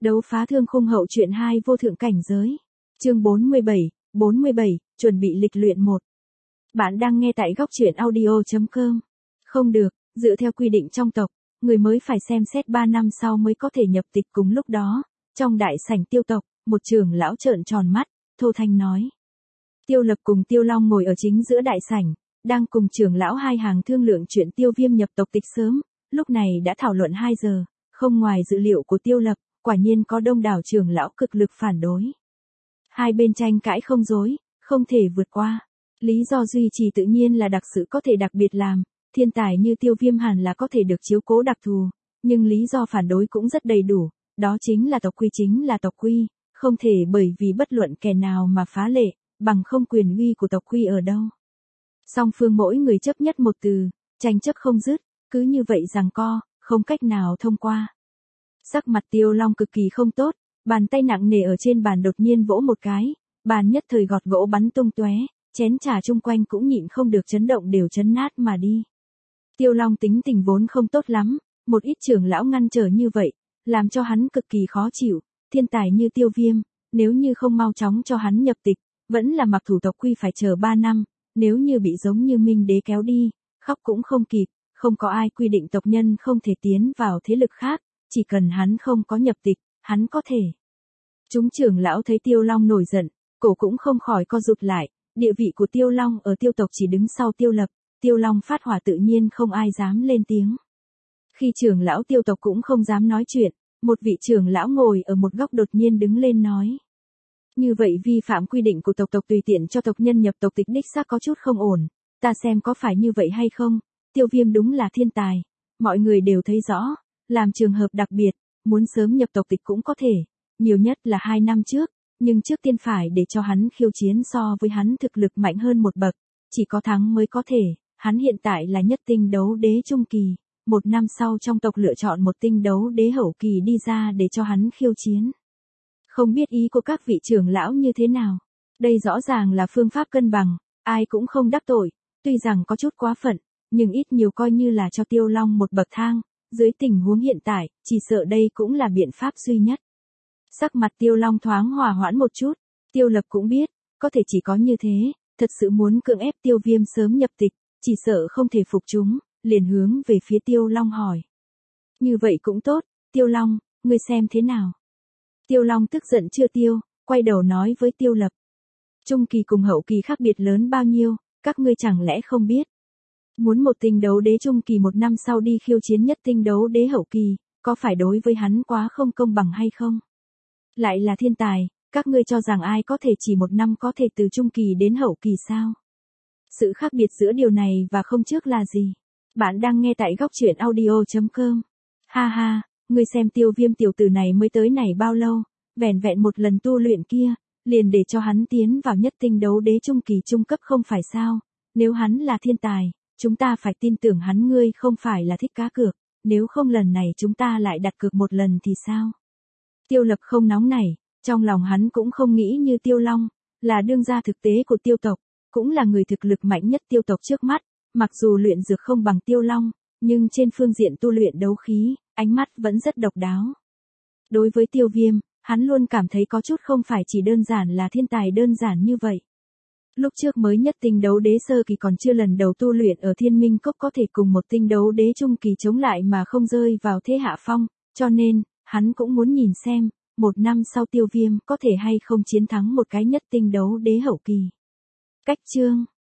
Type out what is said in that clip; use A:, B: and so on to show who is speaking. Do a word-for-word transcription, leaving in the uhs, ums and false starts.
A: Đấu phá thương khung hậu truyện hai vô thượng cảnh giới. Chương bốn mươi bảy, bốn mươi bảy, chuẩn bị lịch luyện một. Bạn đang nghe tại góc truyện audio chấm com. Không được, dựa theo quy định trong tộc, người mới phải xem xét ba năm sau mới có thể nhập tịch. Cùng lúc đó, trong đại sảnh Tiêu tộc, một trưởng lão trợn tròn mắt, thô thanh nói. Tiêu Lập cùng Tiêu Long ngồi ở chính giữa đại sảnh, đang cùng trưởng lão hai hàng thương lượng chuyện Tiêu Viêm nhập tộc tịch sớm, lúc này đã thảo luận hai giờ, không ngoài dự liệu của Tiêu Lập, quả nhiên có đông đảo trưởng lão cực lực phản đối. Hai bên tranh cãi không dối, không thể vượt qua. Lý do duy trì tự nhiên là đặc sự có thể đặc biệt làm, thiên tài như Tiêu Viêm hẳn là có thể được chiếu cố đặc thù, nhưng lý do phản đối cũng rất đầy đủ, đó chính là tộc quy chính là tộc quy, không thể bởi vì bất luận kẻ nào mà phá lệ, bằng không quyền uy của tộc quy ở đâu. Song phương mỗi người chấp nhất một từ, tranh chấp không dứt, cứ như vậy giằng co, không cách nào thông qua. Sắc mặt Tiêu Long cực kỳ không tốt, bàn tay nặng nề ở trên bàn đột nhiên vỗ một cái, bàn nhất thời gọt gỗ bắn tung tóe, chén trà chung quanh cũng nhịn không được chấn động đều chấn nát mà đi. Tiêu Long tính tình vốn không tốt lắm, một ít trưởng lão ngăn trở như vậy, làm cho hắn cực kỳ khó chịu, thiên tài như Tiêu Viêm, nếu như không mau chóng cho hắn nhập tịch, vẫn là mặc thủ tộc quy phải chờ ba năm, nếu như bị giống như Minh Đế kéo đi, khóc cũng không kịp, không có ai quy định tộc nhân không thể tiến vào thế lực khác, chỉ cần hắn không có nhập tịch, hắn có thể. Chúng trưởng lão thấy Tiêu Long nổi giận, cổ cũng không khỏi co rụt lại, địa vị của Tiêu Long ở Tiêu tộc chỉ đứng sau Tiêu Lập, Tiêu Long phát hỏa tự nhiên không ai dám lên tiếng. Khi trưởng lão Tiêu tộc cũng không dám nói chuyện, một vị trưởng lão ngồi ở một góc đột nhiên đứng lên nói. Như vậy vi phạm quy định của tộc tộc tùy tiện cho tộc nhân nhập tộc tịch đích xác có chút không ổn, ta xem có phải như vậy hay không, Tiêu Viêm đúng là thiên tài, mọi người đều thấy rõ, làm trường hợp đặc biệt, muốn sớm nhập tộc tịch cũng có thể, nhiều nhất là hai năm trước, nhưng trước tiên phải để cho hắn khiêu chiến so với hắn thực lực mạnh hơn một bậc, chỉ có thắng mới có thể, hắn hiện tại là nhất tinh đấu đế trung kỳ, một năm sau trong tộc lựa chọn một tinh đấu đế hậu kỳ đi ra để cho hắn khiêu chiến. Không biết ý của các vị trưởng lão như thế nào, đây rõ ràng là phương pháp cân bằng, ai cũng không đắc tội, tuy rằng có chút quá phận, nhưng ít nhiều coi như là cho Tiêu Long một bậc thang, dưới tình huống hiện tại, chỉ sợ đây cũng là biện pháp duy nhất. Sắc mặt Tiêu Long thoáng hòa hoãn một chút, Tiêu Lập cũng biết, có thể chỉ có như thế, thật sự muốn cưỡng ép Tiêu Viêm sớm nhập tịch, chỉ sợ không thể phục chúng, liền hướng về phía Tiêu Long hỏi. Như vậy cũng tốt, Tiêu Long, ngươi xem thế nào? Tiêu Long tức giận chưa tiêu, quay đầu nói với Tiêu Lập. Trung kỳ cùng hậu kỳ khác biệt lớn bao nhiêu, các ngươi chẳng lẽ không biết? Muốn một tinh đấu đế trung kỳ một năm sau đi khiêu chiến nhất tinh đấu đế hậu kỳ, có phải đối với hắn quá không công bằng hay không? Lại là thiên tài, các ngươi cho rằng ai có thể chỉ một năm có thể từ trung kỳ đến hậu kỳ sao? Sự khác biệt giữa điều này và không trước là gì? Bạn đang nghe tại góc truyện audio chấm com. Ha ha, ngươi xem Tiêu Viêm tiểu tử này mới tới này bao lâu, vẻn vẹn một lần tu luyện kia, liền để cho hắn tiến vào nhất tinh đấu đế trung kỳ trung cấp không phải sao? Nếu hắn là thiên tài, chúng ta phải tin tưởng hắn, ngươi không phải là thích cá cược, nếu không lần này chúng ta lại đặt cược một lần thì sao? Tiêu Lập không nóng nảy, trong lòng hắn cũng không nghĩ như Tiêu Long, là đương gia thực tế của Tiêu tộc, cũng là người thực lực mạnh nhất Tiêu tộc trước mắt, mặc dù luyện dược không bằng Tiêu Long, nhưng trên phương diện tu luyện đấu khí, ánh mắt vẫn rất độc đáo. Đối với Tiêu Viêm, hắn luôn cảm thấy có chút không phải chỉ đơn giản là thiên tài đơn giản như vậy. Lúc trước mới nhất tinh đấu đế sơ kỳ còn chưa lần đầu tu luyện ở Thiên Minh Cốc có thể cùng một tinh đấu đế trung kỳ chống lại mà không rơi vào thế hạ phong, cho nên, hắn cũng muốn nhìn xem, một năm sau Tiêu Viêm có thể hay không chiến thắng một cái nhất tinh đấu đế hậu kỳ. Cách chương